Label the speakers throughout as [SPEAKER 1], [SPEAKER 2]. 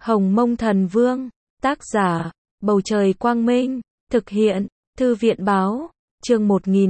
[SPEAKER 1] Hồng Mông Thần Vương, tác giả, Bầu Trời Quang Minh, thực hiện, Thư viện Báo, chương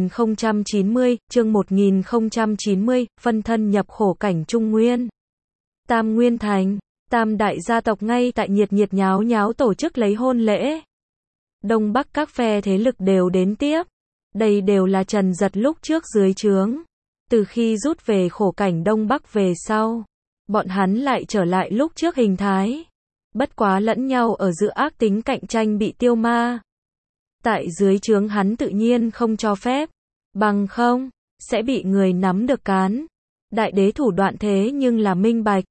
[SPEAKER 1] 1090, phân thân nhập khổ cảnh Trung Nguyên. Tam Nguyên Thành, tam đại gia tộc ngay tại nhiệt nhiệt nháo nháo tổ chức lấy hôn lễ. Đông Bắc các phe thế lực đều đến tiếp. Đây đều là Trần Giật lúc trước dưới trướng. Từ khi rút về khổ cảnh Đông Bắc về sau, bọn hắn lại trở lại lúc trước hình thái. Bất quá lẫn nhau ở giữa ác tính cạnh tranh bị tiêu ma. Tại dưới trướng hắn tự nhiên không cho phép, bằng không, sẽ bị người nắm được cán. Đại đế thủ đoạn thế nhưng là minh bạch.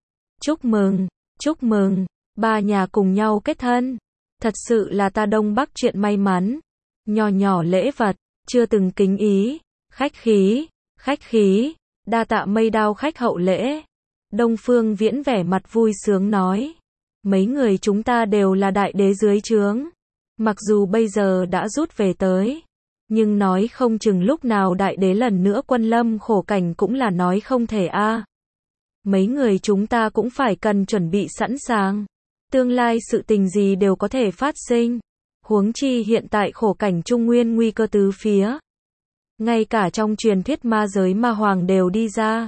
[SPEAKER 1] Chúc mừng, ba nhà cùng nhau kết thân. Thật sự là ta Đông Bắc chuyện may mắn. Nhỏ nhỏ lễ vật, chưa từng kính ý, khách khí, đa tạ mây đao khách hậu lễ. Đông Phương Viễn vẻ mặt vui sướng nói. Mấy người chúng ta đều là đại đế dưới trướng. Mặc dù bây giờ đã rút về tới, nhưng nói không chừng lúc nào đại đế lần nữa quân lâm khổ cảnh cũng là nói không thể a. Mấy người chúng ta cũng phải cần chuẩn bị sẵn sàng. Tương lai sự tình gì đều có thể phát sinh. Huống chi hiện tại khổ cảnh Trung Nguyên nguy cơ tứ phía. Ngay cả trong truyền thuyết ma giới ma hoàng đều đi ra.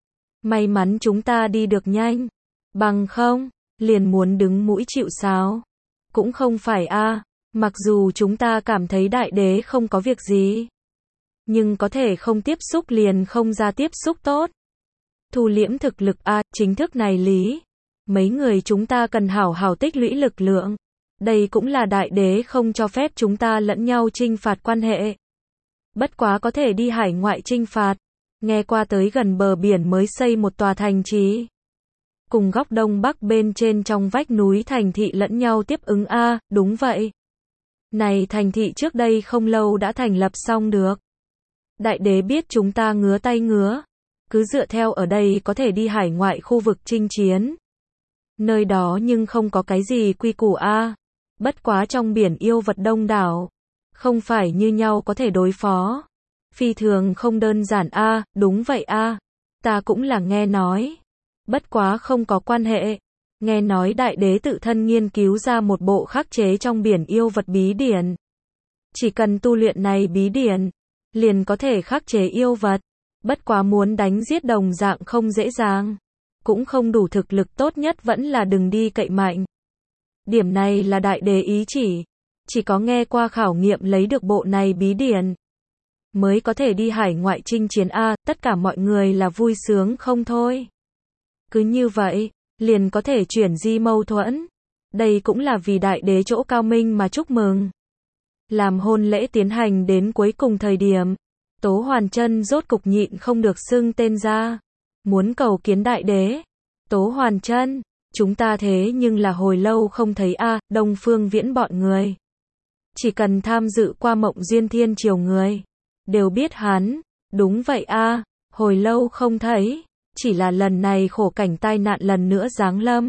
[SPEAKER 1] May mắn chúng ta đi được nhanh. Bằng không, liền muốn đứng mũi chịu sào. Cũng không phải a. Mặc dù chúng ta cảm thấy đại đế không có việc gì, nhưng có thể không tiếp xúc liền không ra tiếp xúc tốt. Thu liễm thực lực a, chính thức này lý. Mấy người chúng ta cần hảo hảo tích lũy lực lượng. Đây cũng là đại đế không cho phép chúng ta lẫn nhau chinh phạt quan hệ. Bất quá có thể đi hải ngoại chinh phạt. Nghe qua tới gần bờ biển mới xây một tòa thành trì. Cùng góc đông bắc bên trên trong vách núi thành thị lẫn nhau tiếp ứng a, đúng vậy. Này thành thị trước đây không lâu đã thành lập xong được. Đại đế biết chúng ta ngứa tay ngứa. Cứ dựa theo ở đây có thể đi hải ngoại khu vực chinh chiến. Nơi đó nhưng không có cái gì quy củ a. Bất quá trong biển yêu vật đông đảo. Không phải như nhau có thể đối phó. Phi thường không đơn giản a, đúng vậy a. Ta cũng là nghe nói. Bất quá không có quan hệ. Nghe nói đại đế tự thân nghiên cứu ra một bộ khắc chế trong biển yêu vật bí điển. Chỉ cần tu luyện này bí điển, liền có thể khắc chế yêu vật. Bất quá muốn đánh giết đồng dạng không dễ dàng. Cũng không đủ thực lực, tốt nhất vẫn là đừng đi cậy mạnh. Điểm này là đại đế ý chỉ có nghe qua khảo nghiệm lấy được bộ này bí điển, mới có thể đi hải ngoại chinh chiến a, tất cả mọi người là vui sướng không thôi. Cứ như vậy, liền có thể chuyển di mâu thuẫn. Đây cũng là vì đại đế chỗ cao minh mà chúc mừng. Làm hôn lễ tiến hành đến cuối cùng thời điểm, Tố Hoàn Chân rốt cục nhịn không được xưng tên ra. Muốn cầu kiến đại đế. Tố Hoàn Chân, chúng ta thế nhưng là hồi lâu không thấy a. Đông Phương Viễn bọn người. Chỉ cần tham dự qua Mộng Duyên Thiên Triều người, đều biết hắn. Đúng vậy a, hồi lâu không thấy. Chỉ là lần này khổ cảnh tai nạn lần nữa giáng lâm.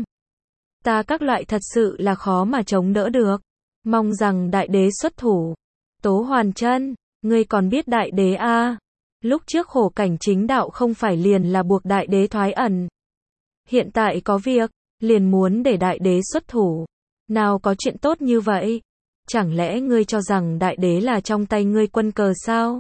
[SPEAKER 1] Ta các loại thật sự là khó mà chống đỡ được. Mong rằng đại đế xuất thủ. Tố Hoàn Chân, ngươi còn biết đại đế a? Lúc trước khổ cảnh chính đạo không phải liền là buộc đại đế thoái ẩn. Hiện tại có việc, liền muốn để đại đế xuất thủ. Nào có chuyện tốt như vậy? Chẳng lẽ ngươi cho rằng đại đế là trong tay ngươi quân cờ sao?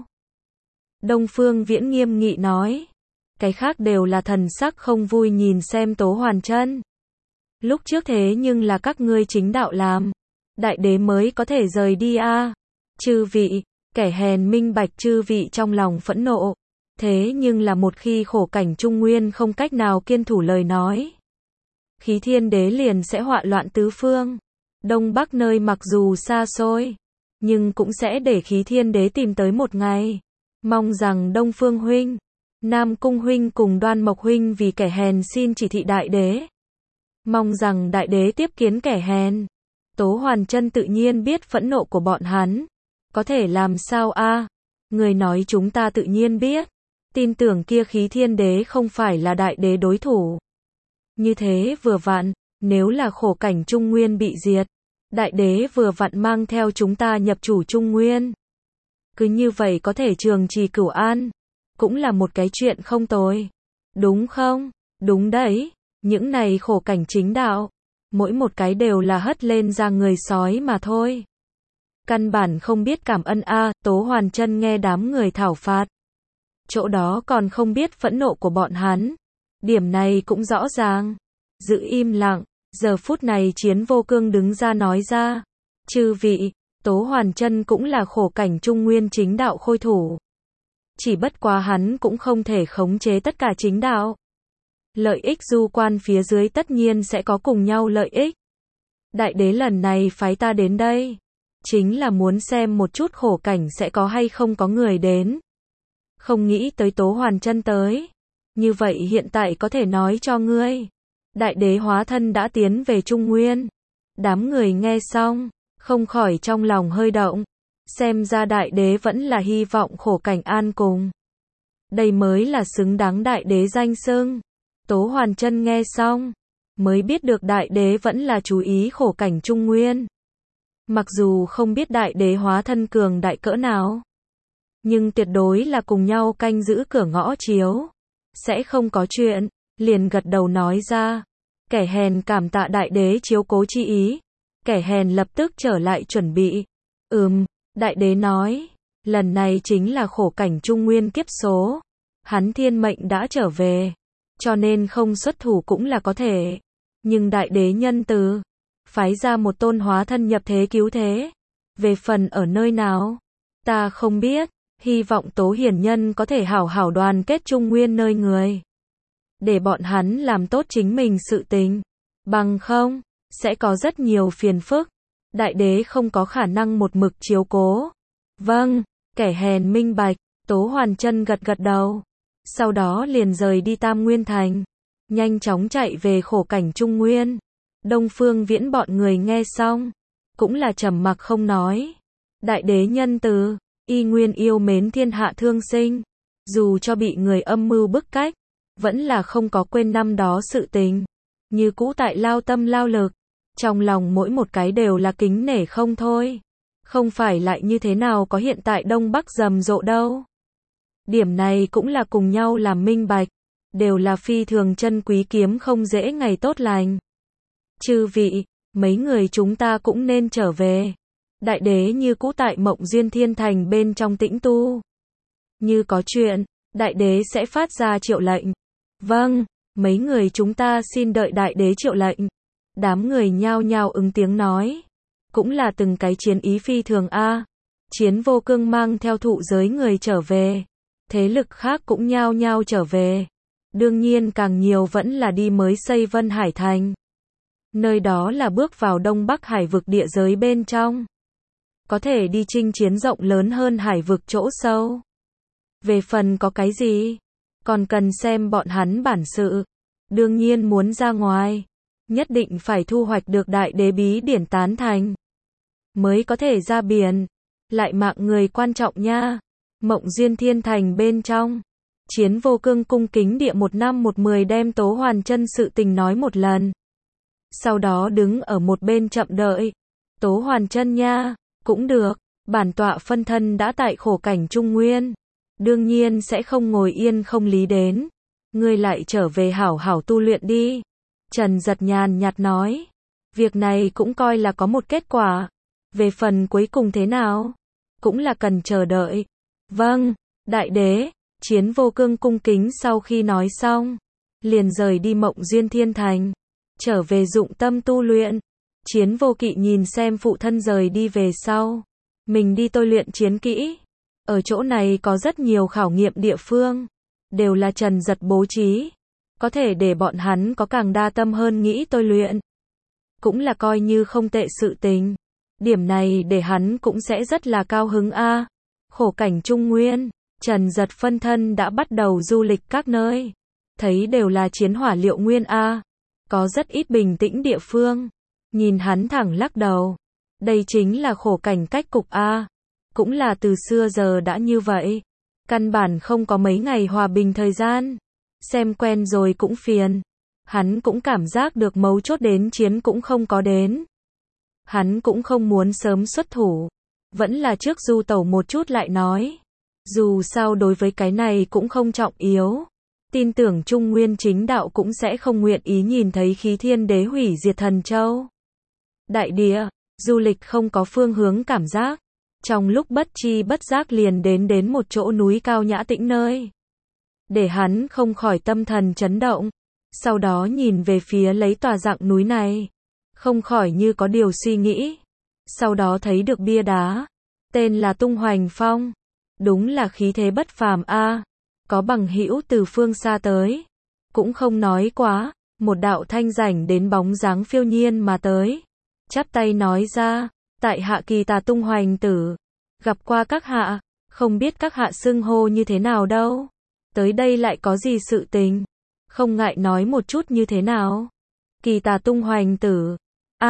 [SPEAKER 1] Đông Phương Viễn nghiêm nghị nói. Cái khác đều là thần sắc không vui nhìn xem Tố Hoàn Chân. Lúc trước thế nhưng là các ngươi chính đạo làm. Đại đế mới có thể rời đi a. Chư vị, kẻ hèn minh bạch chư vị trong lòng phẫn nộ. Thế nhưng là một khi khổ cảnh Trung Nguyên không cách nào kiên thủ lời nói, Khí Thiên Đế liền sẽ họa loạn tứ phương. Đông Bắc nơi mặc dù xa xôi, nhưng cũng sẽ để Khí Thiên Đế tìm tới một ngày. Mong rằng Đông Phương huynh, Nam Cung huynh cùng Đoan Mộc huynh vì kẻ hèn xin chỉ thị đại đế. Mong rằng đại đế tiếp kiến kẻ hèn. Tố Hoàn Chân tự nhiên biết phẫn nộ của bọn hắn. Có thể làm sao a? Người nói chúng ta tự nhiên biết. Tin tưởng kia Khí Thiên Đế không phải là đại đế đối thủ. Như thế vừa vặn, nếu là khổ cảnh Trung Nguyên bị diệt, đại đế vừa vặn mang theo chúng ta nhập chủ Trung Nguyên. Cứ như vậy có thể trường trì cửu an. Cũng là một cái chuyện không tồi. Đúng không? Đúng đấy. Những này khổ cảnh chính đạo mỗi một cái đều là hất lên ra người sói mà thôi. Căn bản không biết cảm ơn a. Tố Hoàn Chân nghe đám người thảo phạt. Chỗ đó còn không biết phẫn nộ của bọn hắn. Điểm này cũng rõ ràng. Giữ im lặng, giờ phút này Chiến Vô Cương đứng ra nói ra. Chư vị, Tố Hoàn Chân cũng là khổ cảnh trung nguyên chính đạo khôi thủ. Chỉ bất quá hắn cũng không thể khống chế tất cả chính đạo. Lợi ích du quan phía dưới tất nhiên sẽ có cùng nhau lợi ích. Đại đế lần này phái ta đến đây, chính là muốn xem một chút khổ cảnh sẽ có hay không có người đến. Không nghĩ tới Tố Hoàn Chân tới. Như vậy hiện tại có thể nói cho ngươi. Đại đế hóa thân đã tiến về Trung Nguyên. Đám người nghe xong, không khỏi trong lòng hơi động. Xem ra đại đế vẫn là hy vọng khổ cảnh an cùng. Đây mới là xứng đáng đại đế danh xưng. Tố Hoàn Chân nghe xong, mới biết được đại đế vẫn là chú ý khổ cảnh Trung Nguyên. Mặc dù không biết đại đế hóa thân cường đại cỡ nào, nhưng tuyệt đối là cùng nhau canh giữ cửa ngõ chiếu. Sẽ không có chuyện, liền gật đầu nói ra. Kẻ hèn cảm tạ đại đế chiếu cố chi ý. Kẻ hèn lập tức trở lại chuẩn bị. Đại đế nói, lần này chính là khổ cảnh Trung Nguyên kiếp số. Hắn thiên mệnh đã trở về, cho nên không xuất thủ cũng là có thể. Nhưng đại đế nhân từ, phái ra một tôn hóa thân nhập thế cứu thế. Về phần ở nơi nào, ta không biết. Hy vọng Tố hiển nhân có thể hảo hảo đoàn kết Trung Nguyên nơi người. Để bọn hắn làm tốt chính mình sự tình. Bằng không, sẽ có rất nhiều phiền phức. Đại đế không có khả năng một mực chiếu cố. Vâng, kẻ hèn minh bạch. Tố Hoàn Chân gật gật đầu. Sau đó liền rời đi Tam Nguyên Thành. Nhanh chóng chạy về khổ cảnh Trung Nguyên. Đông Phương Viễn bọn người nghe xong, cũng là trầm mặc không nói. Đại đế nhân từ, y nguyên yêu mến thiên hạ thương sinh. Dù cho bị người âm mưu bức cách, vẫn là không có quên năm đó sự tình. Như cũ tại lao tâm lao lực. Trong lòng mỗi một cái đều là kính nể không thôi. Không phải lại như thế nào có hiện tại Đông Bắc rầm rộ đâu. Điểm này cũng là cùng nhau làm minh bạch. Đều là phi thường chân quý kiếm không dễ ngày tốt lành. Chư vị, mấy người chúng ta cũng nên trở về. Đại đế như cũ tại Mộng Duyên Thiên Thành bên trong tĩnh tu. Như có chuyện, đại đế sẽ phát ra triệu lệnh. Vâng, mấy người chúng ta xin đợi đại đế triệu lệnh. Đám người nhao nhao ứng tiếng nói. Cũng là từng cái chiến ý phi thường a. Chiến Vô Cương mang theo thụ giới người trở về. Thế lực khác cũng nhao nhao trở về. Đương nhiên càng nhiều vẫn là đi mới xây Vân Hải Thành. Nơi đó là bước vào Đông Bắc hải vực địa giới bên trong. Có thể đi chinh chiến rộng lớn hơn hải vực chỗ sâu. Về phần có cái gì, còn cần xem bọn hắn bản sự. Đương nhiên muốn ra ngoài, nhất định phải thu hoạch được đại đế bí điển tán thành, mới có thể ra biển. Lại mạng người quan trọng nha. Mộng Duyên Thiên Thành bên trong, Chiến Vô Cương cung kính địa 1/10 đem Tố Hoàn Chân sự tình nói một lần. Sau đó đứng ở một bên chậm đợi. Tố Hoàn Chân nha, cũng được, bản tọa phân thân đã tại khổ cảnh Trung Nguyên. Đương nhiên sẽ không ngồi yên không lý đến. Ngươi lại trở về hảo hảo tu luyện đi. Trần Giật nhàn nhạt nói. Việc này cũng coi là có một kết quả. Về phần cuối cùng thế nào, cũng là cần chờ đợi. Vâng, đại đế. Chiến Vô Cương cung kính sau khi nói xong, liền rời đi Mộng Duyên Thiên Thành, trở về dụng tâm tu luyện. Chiến Vô Kỵ nhìn xem phụ thân rời đi về sau, mình đi tôi luyện chiến kỹ. Ở chỗ này có rất nhiều khảo nghiệm địa phương, đều là Trần Giật bố trí, có thể để bọn hắn có càng đa tâm hơn nghĩ tôi luyện. Cũng là coi như không tệ sự tình. Điểm này để hắn cũng sẽ rất là cao hứng a. Khổ cảnh Trung Nguyên, Trần Giật phân thân đã bắt đầu du lịch các nơi. Thấy đều là chiến hỏa liệu nguyên a. Có rất ít bình tĩnh địa phương. Nhìn hắn thẳng lắc đầu. Đây chính là khổ cảnh cách cục a. Cũng là từ xưa giờ đã như vậy. Căn bản không có mấy ngày hòa bình thời gian. Xem quen rồi cũng phiền. Hắn cũng cảm giác được mấu chốt đến chiến cũng không có đến. Hắn cũng không muốn sớm xuất thủ. Vẫn là trước du tẩu một chút lại nói. Dù sao đối với cái này cũng không trọng yếu. tin tưởng Trung Nguyên chính đạo cũng sẽ không nguyện ý nhìn thấy khí thiên đế hủy diệt Thần Châu. Đại địa, du lịch không có phương hướng cảm giác. Trong lúc bất chi bất giác liền đến một chỗ núi cao nhã tĩnh nơi. Để hắn không khỏi tâm thần chấn động. Sau đó nhìn về phía lấy tòa dạng núi này. Không khỏi như có điều suy nghĩ. Sau đó thấy được bia đá. Tên là Tung Hoành Phong. Đúng là khí thế bất phàm a. Có bằng hữu từ phương xa tới. Cũng không nói quá. Một đạo thanh rảnh đến bóng dáng phiêu nhiên mà tới. Chắp tay nói ra. Tại hạ Kỳ Tà Tung Hoành Tử. Gặp qua các hạ. Không biết các hạ xưng hô như thế nào đâu. Tới đây lại có gì sự tình. Không ngại nói một chút như thế nào. Kỳ Tà Tung Hoành Tử.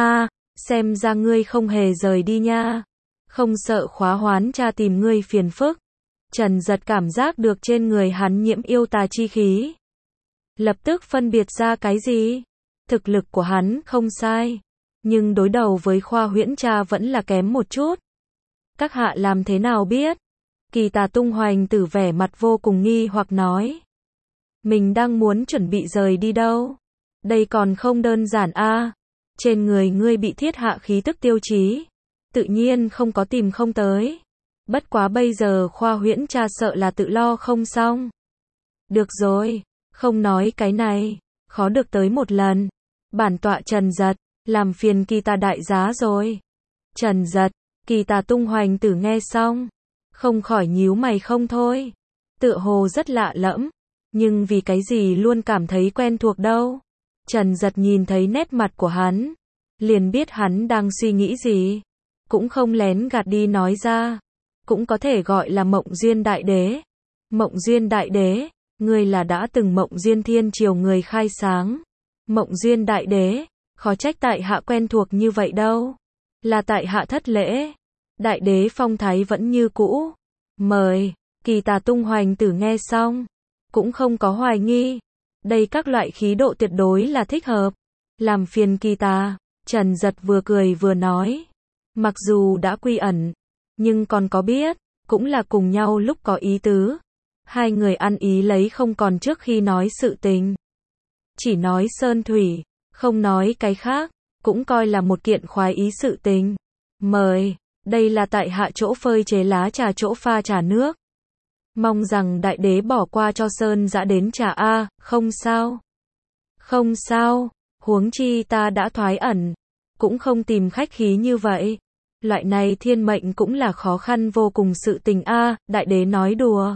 [SPEAKER 1] Xem ra ngươi không hề rời đi nha. Không sợ khóa hoán cha tìm ngươi phiền phức. Trần Giật cảm giác được trên người hắn nhiễm yêu tà chi khí. Lập tức phân biệt ra cái gì? Thực lực của hắn không sai. Nhưng đối đầu với Khoa Huyễn Cha vẫn là kém một chút. Các hạ làm thế nào biết? Kỳ Tà Tung Hoành Tử vẻ mặt vô cùng nghi hoặc nói. Mình đang muốn chuẩn bị rời đi đâu? Đây còn không đơn giản a. Trên người ngươi bị thiết hạ khí tức tiêu chí. Tự nhiên không có tìm không tới. Bất quá bây giờ Khoa Huyễn Cha sợ là tự lo không xong. Được rồi, không nói cái này. Khó được tới một lần. Bản tọa Trần Giật, làm phiền Kỳ Tà đại giá rồi. Trần Giật, Kỳ Tà Tung Hoành Tử nghe xong. Không khỏi nhíu mày không thôi. Tựa hồ rất lạ lẫm. Nhưng vì cái gì luôn cảm thấy quen thuộc đâu. Trần Giật nhìn thấy nét mặt của hắn. Liền biết hắn đang suy nghĩ gì. Cũng không lén gạt đi nói ra. Cũng có thể gọi là Mộng Duyên Đại Đế. Mộng Duyên Đại Đế, ngươi là đã từng Mộng Duyên Thiên Triều người khai sáng. Mộng Duyên Đại Đế, khó trách tại hạ quen thuộc như vậy đâu. Là tại hạ thất lễ. Đại đế phong thái vẫn như cũ. Mời, Kỳ Tà Tung Hoành Tử nghe xong. Cũng không có hoài nghi. Đây các loại khí độ tuyệt đối là thích hợp. Làm phiền Kỳ Tà, Trần Giật vừa cười vừa nói. Mặc dù đã quy ẩn, nhưng còn có biết, cũng là cùng nhau lúc có ý tứ. Hai người ăn ý lấy không còn trước khi nói sự tình. Chỉ nói sơn thủy, không nói cái khác, cũng coi là một kiện khoái ý sự tình. Mời, đây là tại hạ chỗ phơi chế lá trà chỗ pha trà nước. Mong rằng đại đế bỏ qua cho Sơn Dã đến trà a, không sao. Không sao, huống chi ta đã thoái ẩn, cũng không tìm khách khí như vậy. Loại này thiên mệnh cũng là khó khăn vô cùng sự tình a, đại đế nói đùa.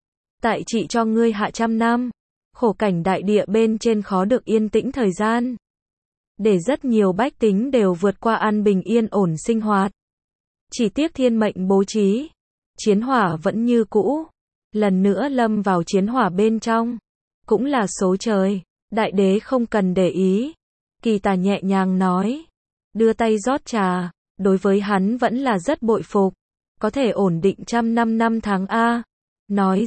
[SPEAKER 1] Tại trị cho ngươi hạ 100 năm, khổ cảnh đại địa bên trên khó được yên tĩnh thời gian. Để rất nhiều bách tính đều vượt qua an bình yên ổn sinh hoạt. Chỉ tiếc thiên mệnh bố trí, chiến hỏa vẫn như cũ. Lần nữa lâm vào chiến hỏa bên trong. Cũng là số trời, đại đế không cần để ý. Kỳ Tà nhẹ nhàng nói. Đưa tay rót trà, đối với hắn vẫn là rất bội phục. Có thể ổn định 100 năm tháng a. Nói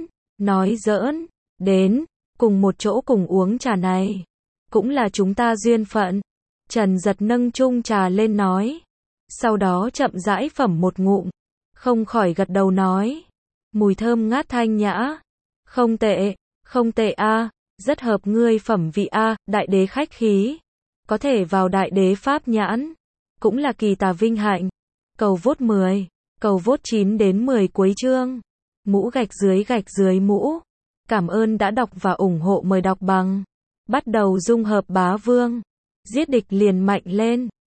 [SPEAKER 1] giỡn, đến, cùng một chỗ cùng uống trà này. Cũng là chúng ta duyên phận. Trần Giật nâng chung trà lên nói. Sau đó chậm rãi phẩm một ngụm. Không khỏi gật đầu nói. Mùi thơm ngát thanh nhã. Không tệ a, rất hợp ngươi phẩm vị a, đại đế khách khí. Có thể vào đại đế pháp nhãn. Cũng là Kỳ Tà vinh hạnh. Cầu vote 10, cầu vote 9 đến 10 cuối chương. Mũ gạch dưới mũ. Cảm ơn đã đọc và ủng hộ, mời đọc bằng. Bắt đầu dung hợp bá vương. Giết địch liền mạnh lên.